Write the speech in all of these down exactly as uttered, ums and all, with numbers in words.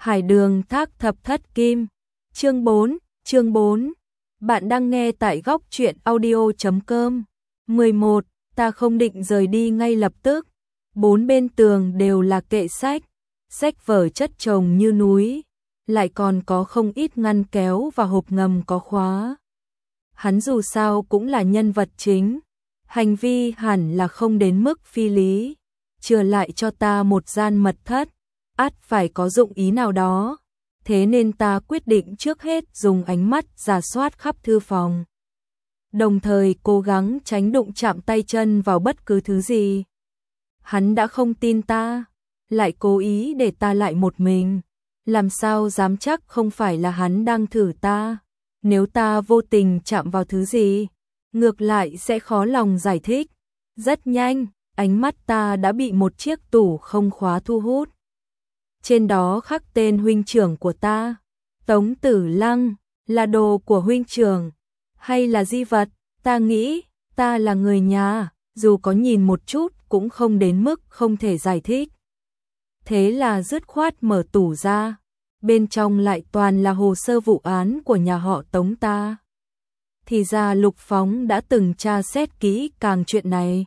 Hải đường thác thập thất kim. Chương bốn, chương bốn. Bạn đang nghe tại góc truyện audio chấm com. mười một. Ta không định rời đi ngay lập tức. Bốn bên tường đều là kệ sách, sách vở chất chồng như núi, lại còn có không ít ngăn kéo và hộp ngầm có khóa. Hắn dù sao cũng là nhân vật chính, hành vi hẳn là không đến mức phi lý, chừa lại cho ta một gian mật thất, ắt phải có dụng ý nào đó, thế nên ta quyết định trước hết dùng ánh mắt rà soát khắp thư phòng, đồng thời cố gắng tránh đụng chạm tay chân vào bất cứ thứ gì. Hắn đã không tin ta, lại cố ý để ta lại một mình, làm sao dám chắc không phải là hắn đang thử ta. Nếu ta vô tình chạm vào thứ gì, ngược lại sẽ khó lòng giải thích. Rất nhanh, ánh mắt ta đã bị một chiếc tủ không khóa thu hút. Trên đó khắc tên huynh trưởng của ta, Tống Tử Lăng, là đồ của huynh trưởng, hay là di vật? Ta nghĩ, ta là người nhà, dù có nhìn một chút cũng không đến mức không thể giải thích. Thế là dứt khoát mở tủ ra, bên trong lại toàn là hồ sơ vụ án của nhà họ Tống ta. Thì ra Lục Phóng đã từng tra xét kỹ càng chuyện này.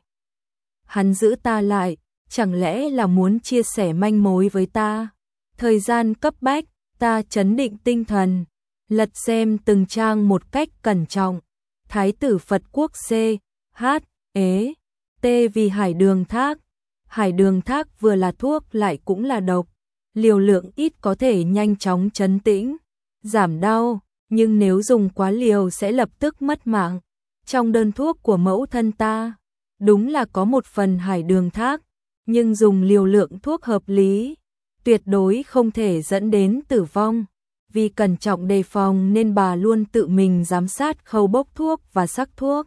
Hắn giữ ta lại, chẳng lẽ là muốn chia sẻ manh mối với ta? Thời gian cấp bách, ta trấn định tinh thần, lật xem từng trang một cách cẩn trọng. Thái tử Phật Quốc C, H, Ế, T vì hải đường thác. Hải đường thác vừa là thuốc lại cũng là độc. Liều lượng ít có thể nhanh chóng trấn tĩnh, giảm đau, nhưng nếu dùng quá liều sẽ lập tức mất mạng. Trong đơn thuốc của mẫu thân ta, đúng là có một phần hải đường thác, nhưng dùng liều lượng thuốc hợp lý, tuyệt đối không thể dẫn đến tử vong. Vì cẩn trọng đề phòng nên bà luôn tự mình giám sát khâu bốc thuốc và sắc thuốc.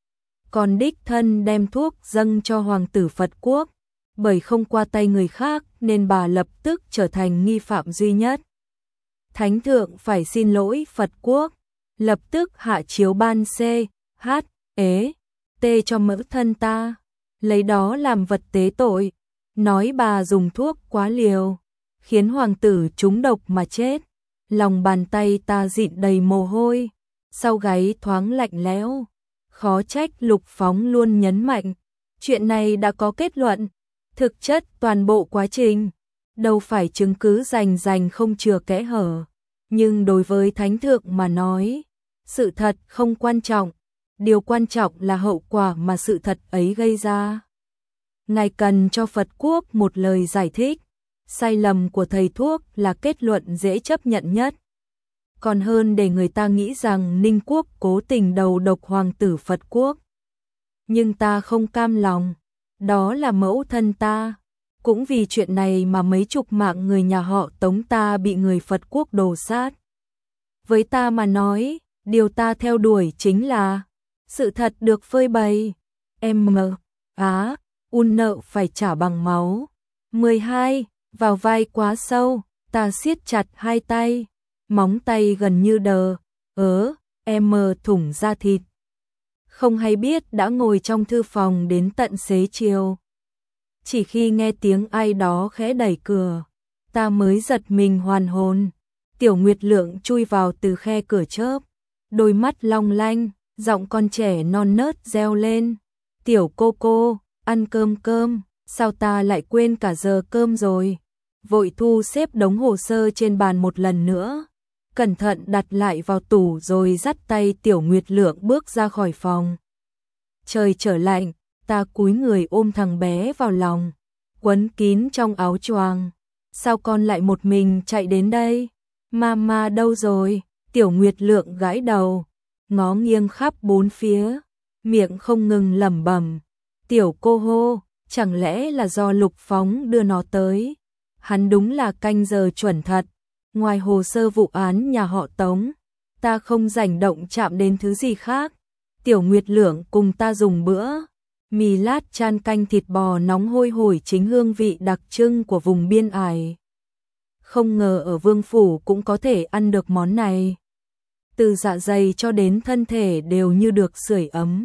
Còn đích thân đem thuốc dâng cho hoàng tử Phật Quốc, bởi không qua tay người khác nên bà lập tức trở thành nghi phạm duy nhất. Thánh thượng phải xin lỗi Phật Quốc, lập tức hạ chiếu ban C, H, Ế, T cho mẫu thân ta, lấy đó làm vật tế tội, nói bà dùng thuốc quá liều, khiến hoàng tử trúng độc mà chết. Lòng bàn tay ta dịn đầy mồ hôi, sau gáy thoáng lạnh lẽo. Khó trách Lục Phóng luôn nhấn mạnh, chuyện này đã có kết luận. Thực chất toàn bộ quá trình, đâu phải chứng cứ rành rành không chừa kẽ hở. Nhưng đối với Thánh thượng mà nói, sự thật không quan trọng, điều quan trọng là hậu quả mà sự thật ấy gây ra. Ngài cần cho Phật Quốc một lời giải thích, sai lầm của thầy thuốc là kết luận dễ chấp nhận nhất. Còn hơn để người ta nghĩ rằng Ninh Quốc cố tình đầu độc hoàng tử Phật Quốc. Nhưng ta không cam lòng. Đó là mẫu thân ta, cũng vì chuyện này mà mấy chục mạng người nhà họ Tống ta bị người Phật Quốc đồ sát. Với ta mà nói, điều ta theo đuổi chính là sự thật được phơi bày. Em mờ, á, un nợ phải trả bằng máu. mười hai. Vào vai quá sâu, ta siết chặt hai tay, móng tay gần như đờ, ớ, em mờ thủng da thịt. Không hay biết đã ngồi trong thư phòng đến tận xế chiều. Chỉ khi nghe tiếng ai đó khẽ đẩy cửa, ta mới giật mình hoàn hồn. Tiểu Nguyệt Lượng chui vào từ khe cửa chớp, đôi mắt long lanh, giọng con trẻ non nớt reo lên. Tiểu cô cô, ăn cơm cơm, sao ta lại quên cả giờ cơm rồi. Vội thu xếp đống hồ sơ trên bàn một lần nữa, cẩn thận đặt lại vào tủ rồi dắt tay Tiểu Nguyệt Lượng bước ra khỏi phòng. Trời trở lạnh, ta cúi người ôm thằng bé vào lòng, quấn kín trong áo choàng. Sao con lại một mình chạy đến đây? Mama đâu rồi? Tiểu Nguyệt Lượng gãi đầu, ngó nghiêng khắp bốn phía, miệng không ngừng lẩm bẩm. Tiểu cô hô, chẳng lẽ là do Lục Phóng đưa nó tới? Hắn đúng là canh giờ chuẩn thật. Ngoài hồ sơ vụ án nhà họ Tống, ta không rảnh động chạm đến thứ gì khác. Tiểu Nguyệt Lượng cùng ta dùng bữa mì lát chan canh thịt bò nóng hôi hổi, chính hương vị đặc trưng của vùng biên ải. Không ngờ ở Vương phủ cũng có thể ăn được món này. Từ dạ dày cho đến thân thể đều như được sưởi ấm.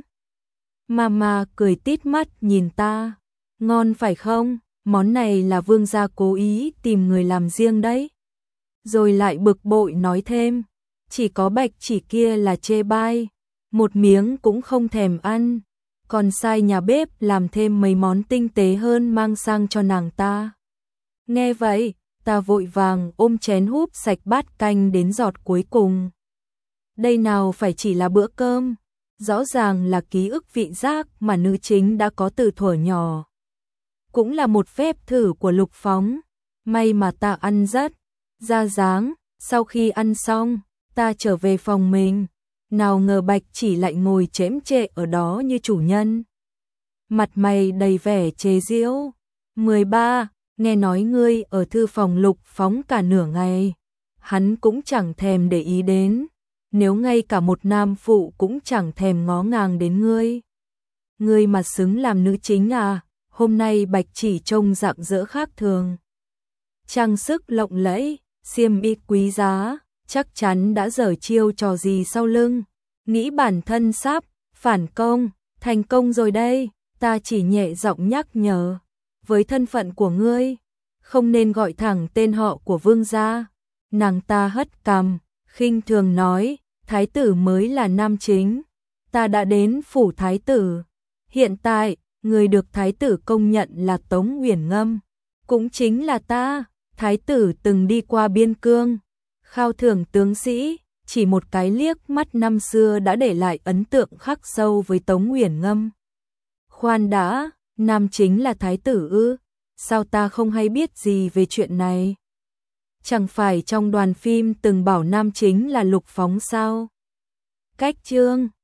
Mama cười tít mắt nhìn ta. Ngon phải không? Món này là Vương gia cố ý tìm người làm riêng đấy. rồi lại bực bội nói thêm, chỉ có Bạch Chỉ kia là chê bai, một miếng cũng không thèm ăn, còn sai nhà bếp làm thêm mấy món tinh tế hơn mang sang cho nàng ta. Nghe vậy, ta vội vàng ôm chén húp sạch bát canh đến giọt cuối cùng. Đây nào phải chỉ là bữa cơm, rõ ràng là ký ức vị giác mà nữ chính đã có từ thuở nhỏ. Cũng là một phép thử của Lục Phóng, may mà ta ăn rất ra dáng. Sau khi ăn xong, ta trở về phòng mình, nào ngờ Bạch Chỉ lại ngồi chễm chệ ở đó như chủ nhân. Mặt mày đầy vẻ chế giễu. mười ba. Nghe nói ngươi ở thư phòng Lục Phóng cả nửa ngày, hắn cũng chẳng thèm để ý đến, nếu ngay cả một nam phụ cũng chẳng thèm ngó ngàng đến ngươi. Ngươi mà xứng làm nữ chính à? Hôm nay Bạch Chỉ trông rạng rỡ khác thường. Trang sức lộng lẫy, xiêm y quý giá, chắc chắn đã giở chiêu trò gì sau lưng, nghĩ bản thân sắp phản công, thành công rồi đây. Ta chỉ nhẹ giọng nhắc nhở, với thân phận của ngươi, không nên gọi thẳng tên họ của vương gia. Nàng ta hất cằm, khinh thường nói, thái tử mới là nam chính, ta đã đến phủ thái tử. Hiện tại, người được thái tử công nhận là Tống Uyển Ngâm, cũng chính là ta. Thái tử từng đi qua biên cương, khao thưởng tướng sĩ, chỉ một cái liếc mắt năm xưa đã để lại ấn tượng khắc sâu với Tống Uyển Ngâm. Khoan đã, nam chính là thái tử ư? Sao ta không hay biết gì về chuyện này? Chẳng phải trong đoàn phim từng bảo nam chính là Lục Phóng sao? Cách chương